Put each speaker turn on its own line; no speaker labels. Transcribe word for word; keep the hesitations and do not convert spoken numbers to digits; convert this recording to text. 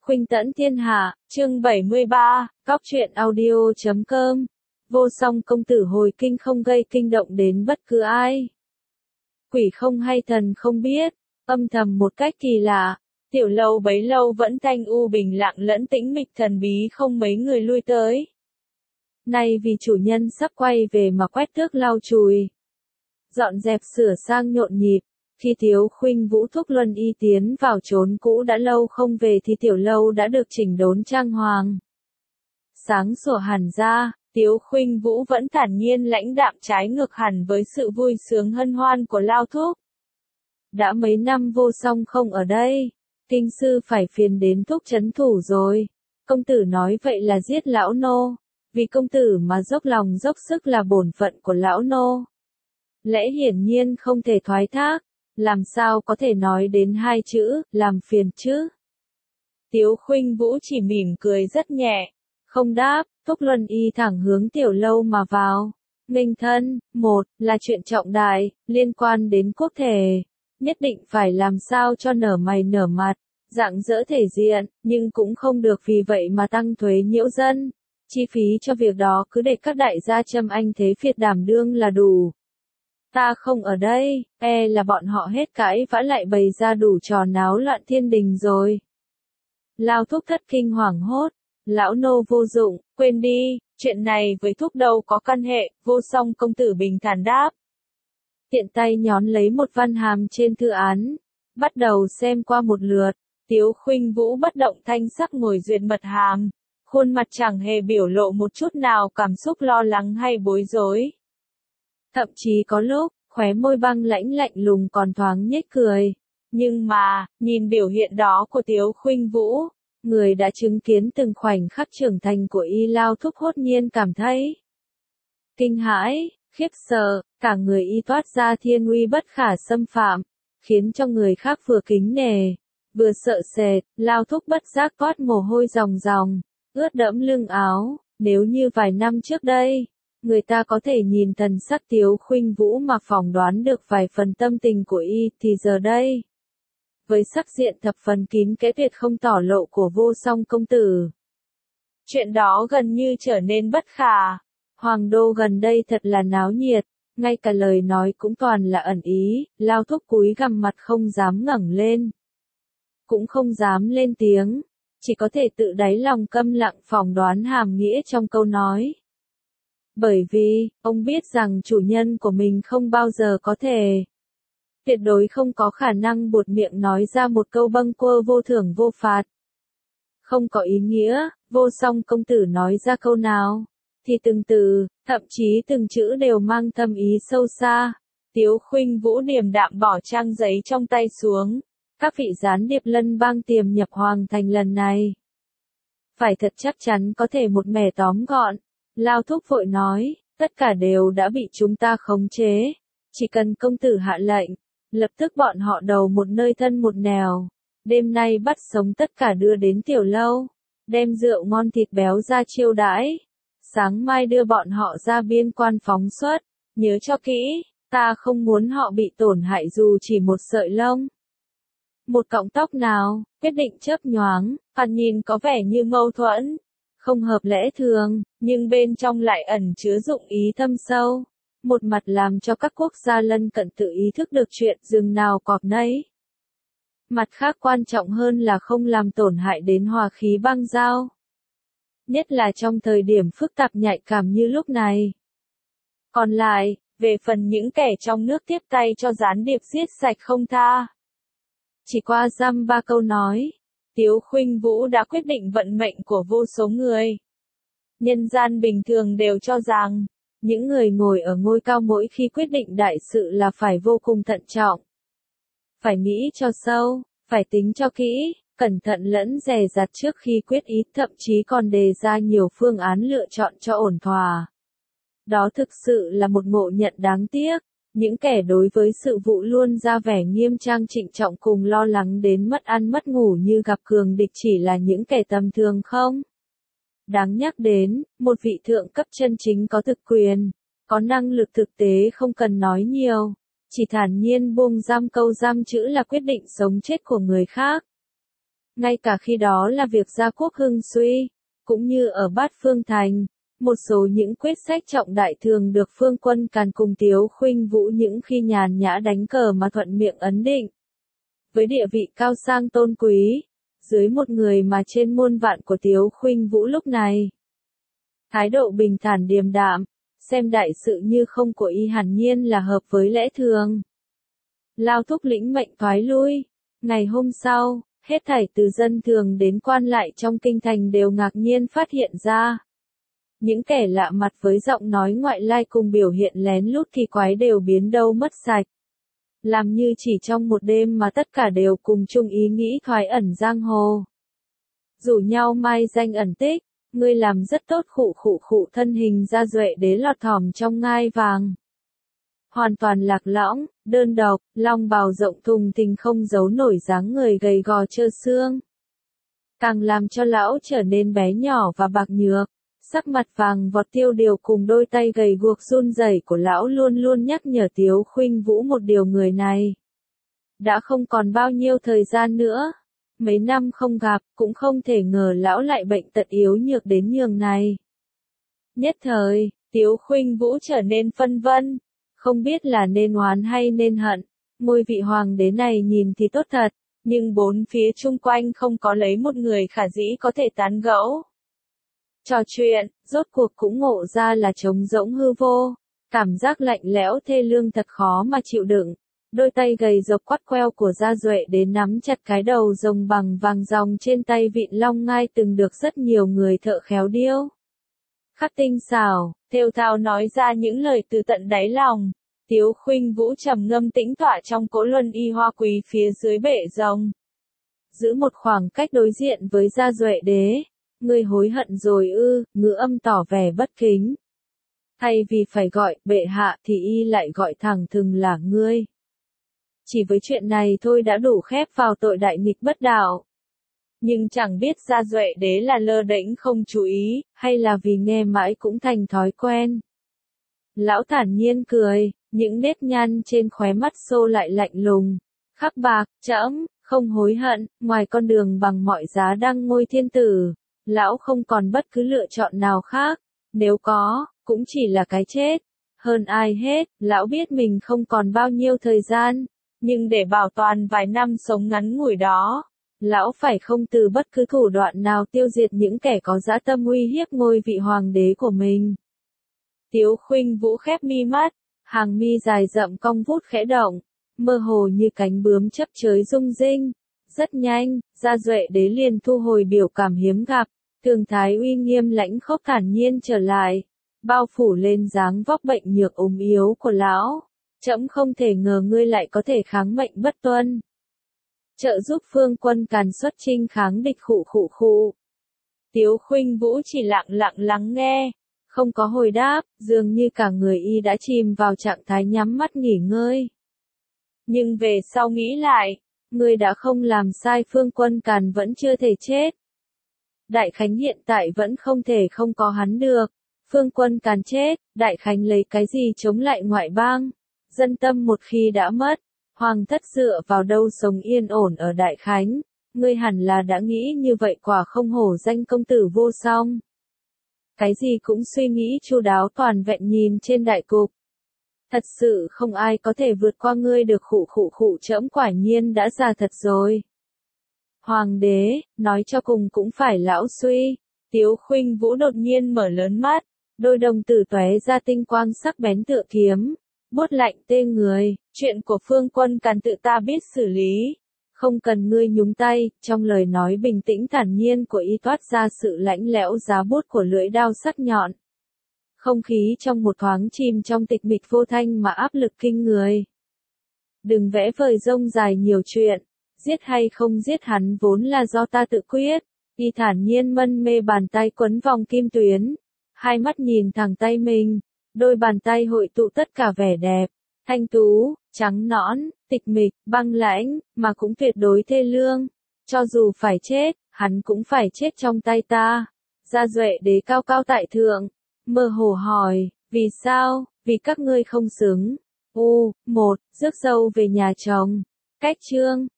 Khuynh tẫn thiên hạ, chương bảy mươi ba, cóc truyện audio chấm com. Vô song công tử hồi kinh không gây kinh động đến bất cứ ai. Quỷ không hay thần không biết, âm thầm một cách kỳ lạ, tiểu lâu bấy lâu vẫn thanh u bình lặng lẫn tĩnh mịch thần bí không mấy người lui tới. Nay vì chủ nhân sắp quay về mà quét tước lau chùi, dọn dẹp sửa sang nhộn nhịp. Khi Tiếu Khuynh Vũ thúc Luân Y tiến vào chốn cũ đã lâu không về thì tiểu lâu đã được chỉnh đốn trang hoàng. Sáng sủa hẳn ra, Tiếu Khuynh Vũ vẫn thản nhiên lãnh đạm trái ngược hẳn với sự vui sướng hân hoan của Lao Thúc. Đã mấy năm Vô Song không ở đây, kinh sư phải phiền đến thúc trấn thủ rồi. Công tử nói vậy là giết lão nô, vì công tử mà dốc lòng dốc sức là bổn phận của lão nô. Lẽ hiển nhiên không thể thoái thác. Làm sao có thể nói đến hai chữ, làm phiền chứ? Tiếu Khuynh Vũ chỉ mỉm cười rất nhẹ, không đáp, thúc Luân Y thẳng hướng tiểu lâu mà vào. Nghênh thân, một, là chuyện trọng đại, liên quan đến quốc thể, nhất định phải làm sao cho nở mày nở mặt, rạng rỡ thể diện, nhưng cũng không được vì vậy mà tăng thuế nhiễu dân. Chi phí cho việc đó cứ để các đại gia Trâm Anh Thế Phiệt đảm đương là đủ. Ta không ở đây, e là bọn họ hết cãi vã lại bày ra đủ trò náo loạn thiên đình rồi. Lao Thúc thất kinh hoảng hốt, lão nô vô dụng, quên đi, chuyện này với thúc đâu có căn hệ, Vô Song công tử bình thản đáp. Tiện tay nhón lấy một văn hàm trên thư án, bắt đầu xem qua một lượt, Tiếu Khuynh Vũ bất động thanh sắc ngồi duyệt mật hàm, khuôn mặt chẳng hề biểu lộ một chút nào cảm xúc lo lắng hay bối rối. Thậm chí có lúc, khóe môi băng lãnh lạnh lùng còn thoáng nhếch cười. Nhưng mà, nhìn biểu hiện đó của Tiếu Khuynh Vũ, người đã chứng kiến từng khoảnh khắc trưởng thành của y Lao Thúc hốt nhiên cảm thấy kinh hãi, khiếp sợ, cả người y toát ra thiên uy bất khả xâm phạm, khiến cho người khác vừa kính nể, vừa sợ sệt. Lao Thúc bất giác toát mồ hôi ròng ròng, ướt đẫm lưng áo. Nếu như vài năm trước đây, người ta có thể nhìn thần sắc Tiếu Khuynh Vũ mà phỏng đoán được vài phần tâm tình của y, thì giờ đây, với sắc diện thập phần kín kẽ tuyệt không tỏ lộ của Vô Song công tử, chuyện đó gần như trở nên bất khả. Hoàng đô gần đây thật là náo nhiệt, ngay cả lời nói cũng toàn là ẩn ý. Lao Thúc cúi gằm mặt không dám ngẩng lên, cũng không dám lên tiếng, chỉ có thể tự đáy lòng câm lặng phỏng đoán hàm nghĩa trong câu nói. Bởi vì, ông biết rằng chủ nhân của mình không bao giờ có thể, tuyệt đối không có khả năng buột miệng nói ra một câu bâng quơ vô thưởng vô phạt. Không có ý nghĩa, Vô Song công tử nói ra câu nào, thì từng từ, thậm chí từng chữ đều mang thâm ý sâu xa. Tiếu Khuynh Vũ điềm đạm bỏ trang giấy trong tay xuống. Các vị gián điệp lân bang tiềm nhập hoàng thành lần này, phải thật chắc chắn có thể một mẻ tóm gọn. Lao Thúc vội nói, tất cả đều đã bị chúng ta khống chế. Chỉ cần công tử hạ lệnh, lập tức bọn họ đầu một nơi thân một nẻo. Đêm nay bắt sống tất cả đưa đến tiểu lâu, đem rượu ngon thịt béo ra chiêu đãi. Sáng mai đưa bọn họ ra biên quan phóng xuất. Nhớ cho kỹ, ta không muốn họ bị tổn hại dù chỉ một sợi lông, một cọng tóc nào. Quyết định chớp nhoáng, thoạt nhìn có vẻ như mâu thuẫn, không hợp lẽ thường, nhưng bên trong lại ẩn chứa dụng ý thâm sâu. Một mặt làm cho các quốc gia lân cận tự ý thức được chuyện rừng nào cọp nấy. Mặt khác quan trọng hơn là không làm tổn hại đến hòa khí băng giao. Nhất là trong thời điểm phức tạp nhạy cảm như lúc này. Còn lại, về phần những kẻ trong nước tiếp tay cho gián điệp giết sạch không tha. Chỉ qua dăm ba câu nói, Tiếu Khuynh Vũ đã quyết định vận mệnh của vô số người. Nhân gian bình thường đều cho rằng, những người ngồi ở ngôi cao mỗi khi quyết định đại sự là phải vô cùng thận trọng. Phải nghĩ cho sâu, phải tính cho kỹ, cẩn thận lẫn dè dặt trước khi quyết ý, thậm chí còn đề ra nhiều phương án lựa chọn cho ổn thỏa. Đó thực sự là một ngộ nhận đáng tiếc. Những kẻ đối với sự vụ luôn ra vẻ nghiêm trang trịnh trọng cùng lo lắng đến mất ăn mất ngủ như gặp cường địch chỉ là những kẻ tầm thường không? Đáng nhắc đến, một vị thượng cấp chân chính có thực quyền, có năng lực thực tế không cần nói nhiều, chỉ thản nhiên buông giam câu giam chữ là quyết định sống chết của người khác. Ngay cả khi đó là việc gia quốc hưng suy, cũng như ở Bát Phương Thành, một số những quyết sách trọng đại thường được Phương Quân Càn cùng Tiếu Khuynh Vũ những khi nhàn nhã đánh cờ mà thuận miệng ấn định. Với địa vị cao sang tôn quý, dưới một người mà trên muôn vạn của Tiếu Khuynh Vũ lúc này. Thái độ bình thản điềm đạm, xem đại sự như không của y hẳn nhiên là hợp với lẽ thường. Lao Thúc lĩnh mệnh thoái lui. Ngày hôm sau, hết thảy từ dân thường đến quan lại trong kinh thành đều ngạc nhiên phát hiện ra. Những kẻ lạ mặt với giọng nói ngoại lai cùng biểu hiện lén lút kỳ quái đều biến đâu mất sạch. Làm như chỉ trong một đêm mà tất cả đều cùng chung ý nghĩ thoái ẩn giang hồ. Rủ nhau mai danh ẩn tích, ngươi làm rất tốt khụ khụ khụ thân hình Gia Duệ Đế lọt thỏm trong ngai vàng. Hoàn toàn lạc lõng, đơn độc, long bào rộng thùng thình không giấu nổi dáng người gầy gò trơ xương. Càng làm cho lão trở nên bé nhỏ và bạc nhược, sắc mặt vàng vọt tiêu điều cùng đôi tay gầy guộc run rẩy của lão luôn luôn nhắc nhở Tiếu Khuynh Vũ một điều người này. Đã không còn bao nhiêu thời gian nữa, mấy năm không gặp, cũng không thể ngờ lão lại bệnh tật yếu nhược đến nhường này. Nhất thời, Tiếu Khuynh Vũ trở nên phân vân, không biết là nên oán hay nên hận. Ngôi vị hoàng đế này nhìn thì tốt thật, nhưng bốn phía chung quanh không có lấy một người khả dĩ có thể tán gẫu. Trò chuyện, rốt cuộc cũng ngộ ra là trống rỗng hư vô, cảm giác lạnh lẽo thê lương thật khó mà chịu đựng. Đôi tay gầy rộc quắt queo của Gia Duệ đến nắm chặt cái đầu rồng bằng vàng ròng trên tay vịn long ngai từng được rất nhiều người thợ khéo điêu khắc tinh xảo, thêu thao nói ra những lời từ tận đáy lòng. Tiếu Khuynh Vũ trầm ngâm tĩnh tọa trong cỗ luân y hoa quý phía dưới bệ rồng. Giữ một khoảng cách đối diện với Gia Duệ Đế. Ngươi hối hận rồi ư, ngữ âm tỏ vẻ bất kính. Thay vì phải gọi bệ hạ thì y lại gọi thẳng thừng là ngươi. Chỉ với chuyện này thôi đã đủ khép vào tội đại nghịch bất đạo. Nhưng chẳng biết Gia Duệ Đế là lơ đễnh không chú ý, hay là vì nghe mãi cũng thành thói quen. Lão thản nhiên cười, những nếp nhăn trên khóe mắt xô lại lạnh lùng. Khắc bạc, trẫm không hối hận, ngoài con đường bằng mọi giá đăng ngôi thiên tử. Lão không còn bất cứ lựa chọn nào khác, nếu có, cũng chỉ là cái chết. Hơn ai hết, lão biết mình không còn bao nhiêu thời gian, nhưng để bảo toàn vài năm sống ngắn ngủi đó, lão phải không từ bất cứ thủ đoạn nào tiêu diệt những kẻ có dã tâm uy hiếp ngôi vị hoàng đế của mình. Tiếu Khuynh Vũ khép mi mắt, hàng mi dài rậm cong vút khẽ động, mơ hồ như cánh bướm chấp chới rung rinh. Rất nhanh, Gia Duệ Đế liền thu hồi biểu cảm hiếm gặp, thường thái uy nghiêm lãnh khốc thản nhiên trở lại, bao phủ lên dáng vóc bệnh nhược ốm yếu của lão. Trẫm không thể ngờ ngươi lại có thể kháng mệnh bất tuân. Trợ giúp Phương Quân Càn xuất chinh kháng địch khụ khụ khụ. Tiếu Khuynh Vũ chỉ lặng lặng lắng nghe, không có hồi đáp, dường như cả người y đã chìm vào trạng thái nhắm mắt nghỉ ngơi. Nhưng về sau nghĩ lại, ngươi đã không làm sai, Phương Quân Càn vẫn chưa thể chết. Đại Khánh hiện tại vẫn không thể không có hắn được. Phương Quân Càn chết, Đại Khánh lấy cái gì chống lại ngoại bang? Dân tâm một khi đã mất, hoàng thất dựa vào đâu sống yên ổn ở Đại Khánh? Ngươi hẳn là đã nghĩ như vậy, quả không hổ danh công tử vô song. Cái gì cũng suy nghĩ chu đáo toàn vẹn nhìn trên đại cục. Thật sự không ai có thể vượt qua ngươi được, khụ khụ khụ, trẫm quả nhiên đã già thật rồi. Hoàng đế, nói cho cùng cũng phải lão suy. Tiếu Khuynh Vũ đột nhiên mở lớn mắt, đôi đồng tử tóe ra tinh quang sắc bén tựa kiếm, buốt lạnh tê người. Chuyện của Phương Quân Càn tự ta biết xử lý, không cần ngươi nhúng tay. Trong lời nói bình tĩnh thản nhiên của y toát ra sự lạnh lẽo giá bút của lưỡi đao sắc nhọn. Không khí trong một thoáng chìm trong tịch mịch vô thanh mà áp lực kinh người. Đừng vẽ vời rông dài nhiều chuyện, giết hay không giết hắn vốn là do ta tự quyết. Y thản nhiên mân mê bàn tay quấn vòng kim tuyến, hai mắt nhìn thẳng tay mình, đôi bàn tay hội tụ tất cả vẻ đẹp, thanh tú, trắng nõn, tịch mịch, băng lãnh, mà cũng tuyệt đối thê lương. Cho dù phải chết, hắn cũng phải chết trong tay ta. Gia Duệ Đế cao cao tại thượng, mơ hồ hỏi, vì sao? Vì các ngươi không xứng. U, một, rước dâu về nhà chồng. Cách chương